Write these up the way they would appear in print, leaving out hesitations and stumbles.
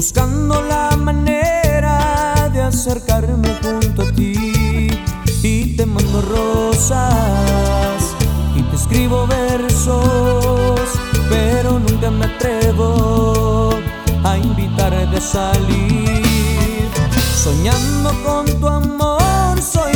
buscando la manera de acercarme junto a ti. Y te mando rosas y te escribo versos, pero nunca me atrevo a invitarte a salir. Soñando con tu amor soy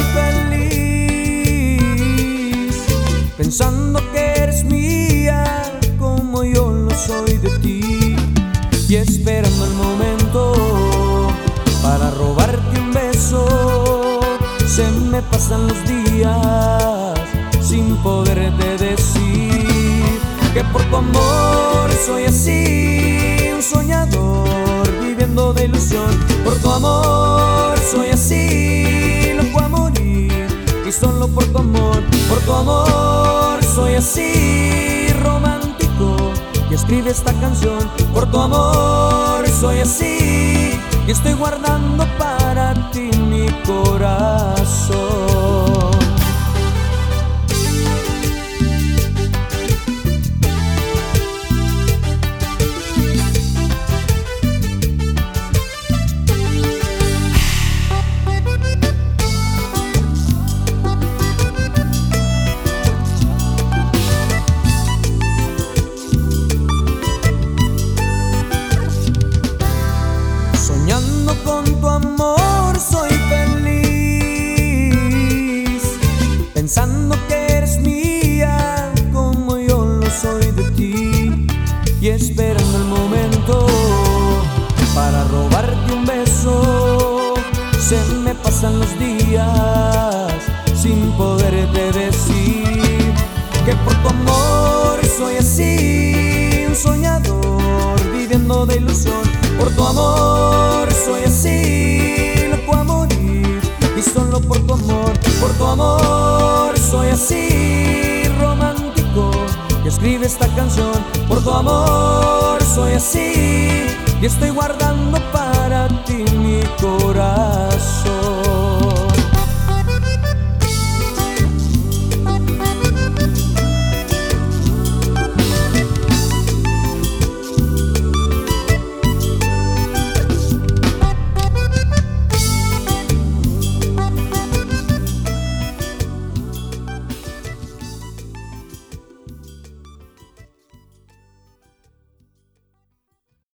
feliz, pensando que eres mía como yo lo soy de ti, y esperando el momento para robarte un beso. Se me pasan los días sin poderte decir que por tu amor soy así, un soñador viviendo de ilusión. Por tu amor soy así, loco a morir, y solo por tu amor soy así, romántico, y escribe esta canción. Por tu amor soy así, y estoy guardando para ti mi corazón. Soñando con tu amor soy feliz, pensando que eres mía como yo lo soy de ti, y esperando el momento para robarte un beso. Se me pasan los días sin poderte decir que por tu amor soy así, un soñador viviendo de ilusión. Por tu amor soy así, loco a morir, y solo por tu amor soy así, romántico, y escribe esta canción. Por tu amor soy así, y estoy guardando para ti mi corazón.